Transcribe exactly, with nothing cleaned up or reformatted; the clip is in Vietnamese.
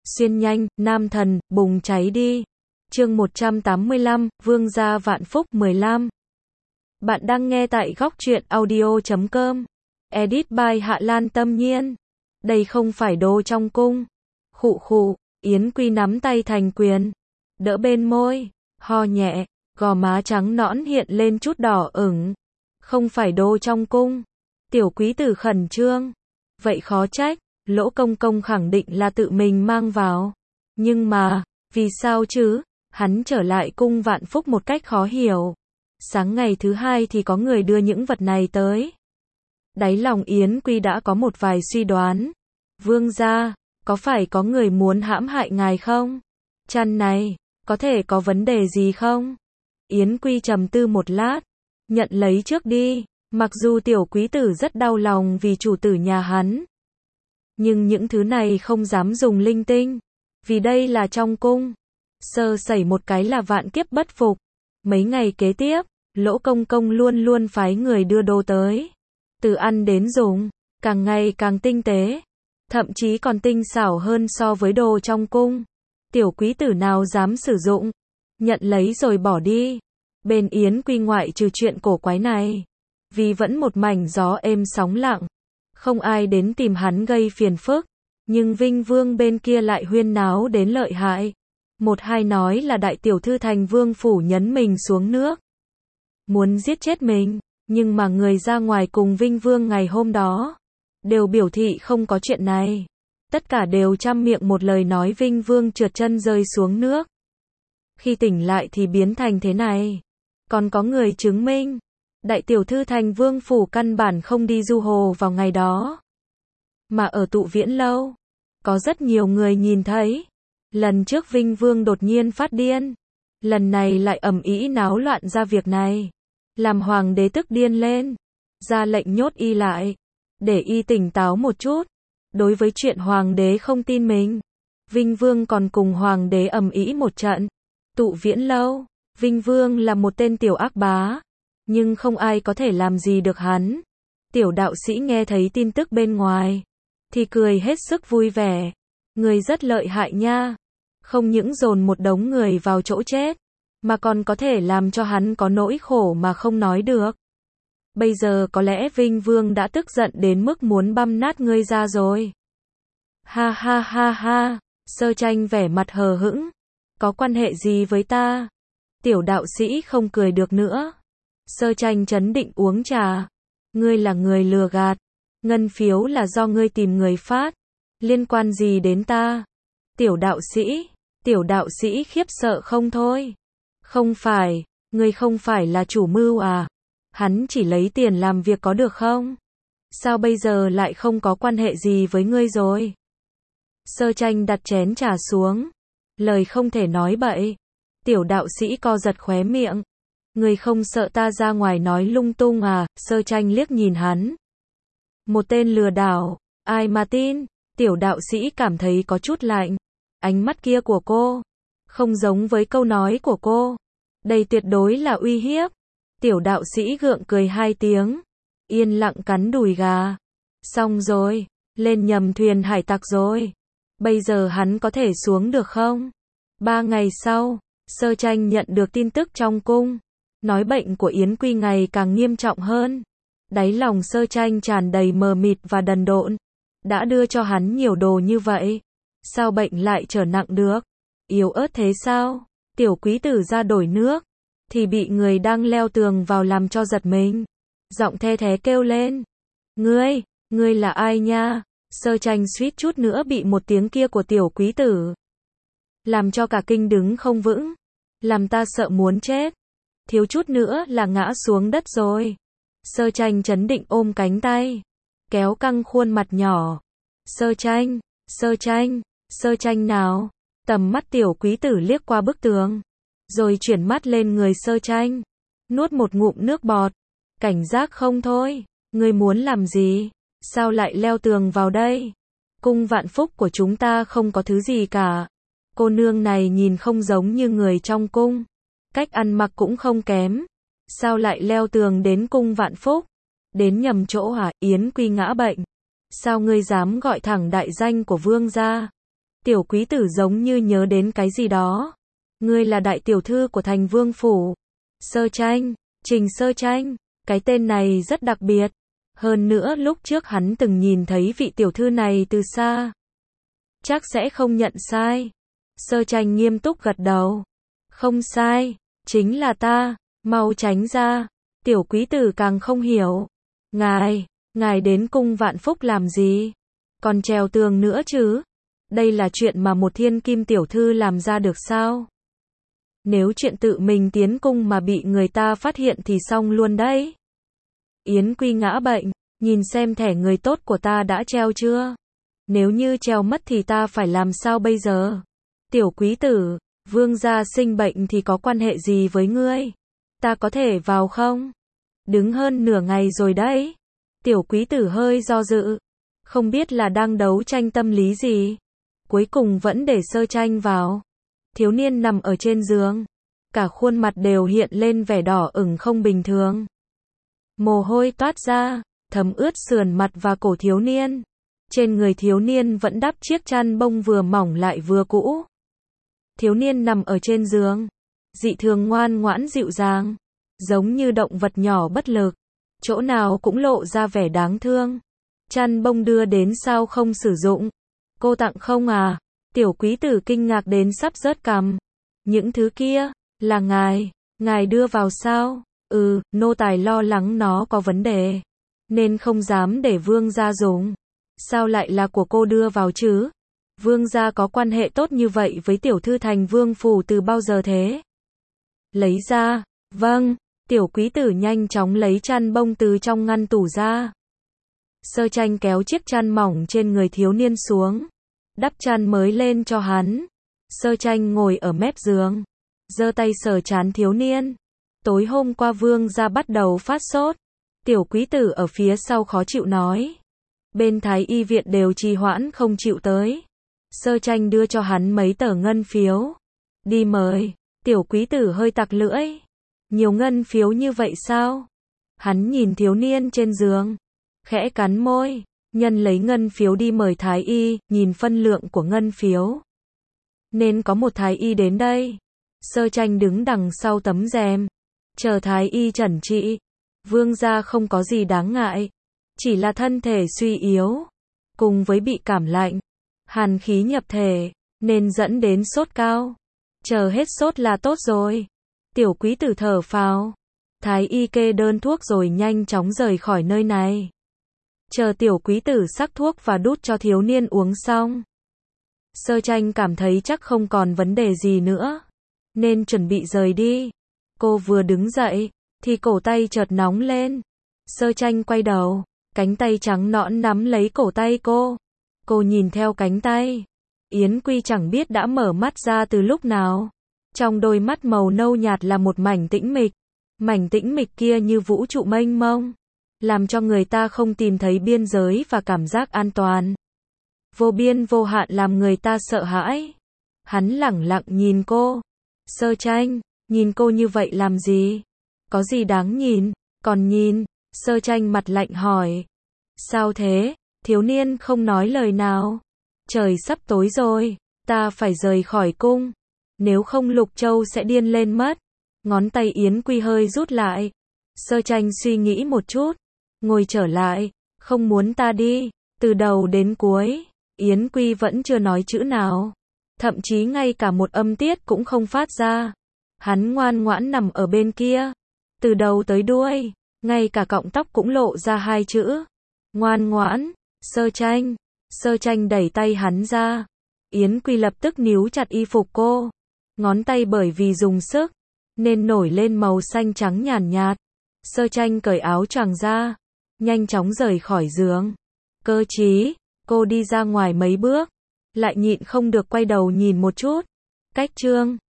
Xuyên nhanh, nam thần, bùng cháy đi. Chương một trăm tám mươi lăm, Vương gia vạn phúc mười lăm. Bạn đang nghe tại góc truyện audio chấm com. Edit by Hạ Lan Tâm Nhiên. Đây không phải đồ trong cung. Khụ khụ, Yến Quy nắm tay thành quyền, đỡ bên môi, ho nhẹ, gò má trắng nõn hiện lên chút đỏ ửng. Không phải đồ trong cung. Tiểu quý tử khẩn trương. Vậy khó trách, Lỗ Công Công khẳng định là tự mình mang vào. Nhưng mà, vì sao chứ? Hắn trở lại cung Vạn Phúc một cách khó hiểu. Sáng ngày thứ hai thì có người đưa những vật này tới. Đáy lòng Yến Quy đã có một vài suy đoán. Vương gia, có phải có người muốn hãm hại ngài không? Chăn này, có thể có vấn đề gì không? Yến Quy trầm tư một lát, nhận lấy trước đi. Mặc dù tiểu quý tử rất đau lòng vì chủ tử nhà hắn, nhưng những thứ này không dám dùng linh tinh, vì đây là trong cung. Sơ sẩy một cái là vạn kiếp bất phục. Mấy ngày kế tiếp, Lỗ Công Công luôn luôn phái người đưa đồ tới. Từ ăn đến dùng, càng ngày càng tinh tế, thậm chí còn tinh xảo hơn so với đồ trong cung. Tiểu quý tử nào dám sử dụng, nhận lấy rồi bỏ đi. Bên Yến Quy ngoại trừ chuyện cổ quái này, vì vẫn một mảnh gió êm sóng lặng, không ai đến tìm hắn gây phiền phức. Nhưng Vinh Vương bên kia lại huyên náo đến lợi hại. Một hai nói là đại tiểu thư thành vương phủ nhấn mình xuống nước, muốn giết chết mình. Nhưng mà người ra ngoài cùng Vinh Vương ngày hôm đó đều biểu thị không có chuyện này. Tất cả đều trăm miệng một lời nói Vinh Vương trượt chân rơi xuống nước. Khi tỉnh lại thì biến thành thế này. Còn có người chứng minh đại tiểu thư thành vương phủ căn bản không đi du hồ vào ngày đó, mà ở Tụ Viễn lâu. Có rất nhiều người nhìn thấy. Lần trước Vinh Vương đột nhiên phát điên, lần này lại ầm ĩ náo loạn ra việc này, làm hoàng đế tức điên lên, ra lệnh nhốt y lại, để y tỉnh táo một chút. Đối với chuyện hoàng đế không tin mình, Vinh Vương còn cùng hoàng đế ầm ĩ một trận. Tụ Viễn lâu, Vinh Vương là một tên tiểu ác bá, nhưng không ai có thể làm gì được hắn. Tiểu đạo sĩ nghe thấy tin tức bên ngoài thì cười hết sức vui vẻ. Người rất lợi hại nha, không những dồn một đống người vào chỗ chết, mà còn có thể làm cho hắn có nỗi khổ mà không nói được. Bây giờ có lẽ Vinh Vương đã tức giận đến mức muốn băm nát ngươi ra rồi. Ha ha ha ha, Sơ Tranh vẻ mặt hờ hững. Có quan hệ gì với ta? Tiểu đạo sĩ không cười được nữa. Sơ Tranh trấn định uống trà. Ngươi là người lừa gạt. Ngân phiếu là do ngươi tìm người phát. Liên quan gì đến ta? Tiểu đạo sĩ, tiểu đạo sĩ khiếp sợ không thôi. Không phải, ngươi không phải là chủ mưu à? Hắn chỉ lấy tiền làm việc có được không? Sao bây giờ lại không có quan hệ gì với ngươi rồi? Sơ Tranh đặt chén trà xuống. Lời không thể nói bậy. Tiểu đạo sĩ co giật khóe miệng. Ngươi không sợ ta ra ngoài nói lung tung à? Sơ Tranh liếc nhìn hắn. Một tên lừa đảo, ai mà tin? Tiểu đạo sĩ cảm thấy có chút lạnh. Ánh mắt kia của cô không giống với câu nói của cô. Đây tuyệt đối là uy hiếp. Tiểu đạo sĩ gượng cười hai tiếng, yên lặng cắn đùi gà. Xong rồi, lên nhầm thuyền hải tặc rồi. Bây giờ hắn có thể xuống được không? Ba ngày sau, Sơ Tranh nhận được tin tức trong cung, nói bệnh của Yến Quy ngày càng nghiêm trọng hơn. Đáy lòng Sơ Tranh tràn đầy mờ mịt và đần độn. Đã đưa cho hắn nhiều đồ như vậy, sao bệnh lại trở nặng được? Yếu ớt thế sao? Tiểu quý tử ra đổi nước, thì bị người đang leo tường vào làm cho giật mình. Giọng the thé kêu lên. Ngươi, ngươi là ai nha? Sơ Tranh suýt chút nữa bị một tiếng kia của tiểu quý tử làm cho cả kinh đứng không vững. Làm ta sợ muốn chết. Thiếu chút nữa là ngã xuống đất rồi. Sơ Tranh trấn định ôm cánh tay, kéo căng khuôn mặt nhỏ. Sơ Tranh, Sơ Tranh, Sơ Tranh nào? Tầm mắt tiểu quý tử liếc qua bức tường, rồi chuyển mắt lên người Sơ Tranh, nuốt một ngụm nước bọt. Cảnh giác không thôi? Ngươi muốn làm gì? Sao lại leo tường vào đây? Cung Vạn Phúc của chúng ta không có thứ gì cả. Cô nương này nhìn không giống như người trong cung, cách ăn mặc cũng không kém. Sao lại leo tường đến cung Vạn Phúc? Đến nhầm chỗ hả? Yến Quy ngã bệnh. Sao ngươi dám gọi thẳng đại danh của vương gia? Tiểu quý tử giống như nhớ đến cái gì đó. Ngươi là đại tiểu thư của thành vương phủ. Sơ tranh, Trình Sơ tranh, cái tên này rất đặc biệt. Hơn nữa lúc trước hắn từng nhìn thấy vị tiểu thư này từ xa. Chắc sẽ không nhận sai. Sơ tranh nghiêm túc gật đầu. Không sai, chính là ta, mau tránh ra. Tiểu quý tử càng không hiểu. Ngài, ngài đến cung Vạn Phúc làm gì? Còn trèo tường nữa chứ? Đây là chuyện mà một thiên kim tiểu thư làm ra được sao? Nếu chuyện tự mình tiến cung mà bị người ta phát hiện thì xong luôn đấy. Yến Quy ngã bệnh, nhìn xem thẻ người tốt của ta đã treo chưa? Nếu như treo mất thì ta phải làm sao bây giờ? Tiểu quý tử, vương gia sinh bệnh thì có quan hệ gì với ngươi? Ta có thể vào không? Đứng hơn nửa ngày rồi đấy. Tiểu quý tử hơi do dự. Không biết là đang đấu tranh tâm lý gì. Cuối cùng vẫn để Sơ tranh vào. Thiếu niên nằm ở trên giường. Cả khuôn mặt đều hiện lên vẻ đỏ ửng không bình thường. Mồ hôi toát ra, thấm ướt sườn mặt và cổ thiếu niên. Trên người thiếu niên vẫn đắp chiếc chăn bông vừa mỏng lại vừa cũ. Thiếu niên nằm ở trên giường. Dị thường ngoan ngoãn dịu dàng. Giống như động vật nhỏ bất lực. Chỗ nào cũng lộ ra vẻ đáng thương. Chăn bông đưa đến sao không sử dụng? Cô tặng không à? Tiểu quý tử kinh ngạc đến sắp rớt cằm. Những thứ kia, là ngài, ngài đưa vào sao? Ừ, nô tài lo lắng nó có vấn đề. Nên không dám để vương gia dùng. Sao lại là của cô đưa vào chứ? Vương gia có quan hệ tốt như vậy với tiểu thư thành vương phủ từ bao giờ thế? Lấy ra, vâng, tiểu quý tử nhanh chóng lấy chăn bông từ trong ngăn tủ ra. Sơ tranh kéo chiếc chăn mỏng trên người thiếu niên xuống. Đắp chăn mới lên cho hắn. Sơ tranh ngồi ở mép giường. Giơ tay sờ trán thiếu niên. Tối hôm qua vương gia bắt đầu phát sốt. Tiểu quý tử ở phía sau khó chịu nói. Bên thái y viện đều trì hoãn không chịu tới. Sơ tranh đưa cho hắn mấy tờ ngân phiếu. Đi mời. Tiểu quý tử hơi tặc lưỡi. Nhiều ngân phiếu như vậy sao? Hắn nhìn thiếu niên trên giường. Khẽ cắn môi. Nhân lấy ngân phiếu đi mời thái y, nhìn phân lượng của ngân phiếu. Nên có một thái y đến đây. Sơ tranh đứng đằng sau tấm rèm. Chờ thái y chẩn trị. Vương gia không có gì đáng ngại. Chỉ là thân thể suy yếu. Cùng với bị cảm lạnh. Hàn khí nhập thể. Nên dẫn đến sốt cao. Chờ hết sốt là tốt rồi. Tiểu quý tử thở phào. Thái y kê đơn thuốc rồi nhanh chóng rời khỏi nơi này. Chờ tiểu quý tử sắc thuốc và đút cho thiếu niên uống xong. Sơ tranh cảm thấy chắc không còn vấn đề gì nữa. Nên chuẩn bị rời đi. Cô vừa đứng dậy, thì cổ tay chợt nóng lên. Sơ tranh quay đầu, cánh tay trắng nõn nắm lấy cổ tay cô. Cô nhìn theo cánh tay. Yến Quy chẳng biết đã mở mắt ra từ lúc nào. Trong đôi mắt màu nâu nhạt là một mảnh tĩnh mịch. Mảnh tĩnh mịch kia như vũ trụ mênh mông. Làm cho người ta không tìm thấy biên giới và cảm giác an toàn. Vô biên vô hạn làm người ta sợ hãi. Hắn lẳng lặng nhìn cô. Sơ tranh, nhìn cô như vậy làm gì? Có gì đáng nhìn? Còn nhìn? Sơ tranh mặt lạnh hỏi. Sao thế? Thiếu niên không nói lời nào. Trời sắp tối rồi, ta phải rời khỏi cung. Nếu không Lục Châu sẽ điên lên mất. Ngón tay Yến Quy hơi rút lại. Sơ tranh suy nghĩ một chút. Ngồi trở lại. Không muốn ta đi. Từ đầu đến cuối, Yến Quy vẫn chưa nói chữ nào. Thậm chí ngay cả một âm tiết cũng không phát ra. Hắn ngoan ngoãn nằm ở bên kia. Từ đầu tới đuôi, ngay cả cọng tóc cũng lộ ra hai chữ. Ngoan ngoãn. Sơ tranh. Sơ tranh đẩy tay hắn ra. Yến Quy lập tức níu chặt y phục cô. Ngón tay bởi vì dùng sức, nên nổi lên màu xanh trắng nhàn nhạt. Sơ tranh cởi áo choàng ra. Nhanh chóng rời khỏi giường. Cơ trí, cô đi ra ngoài mấy bước. Lại nhịn không được quay đầu nhìn một chút. Cách chương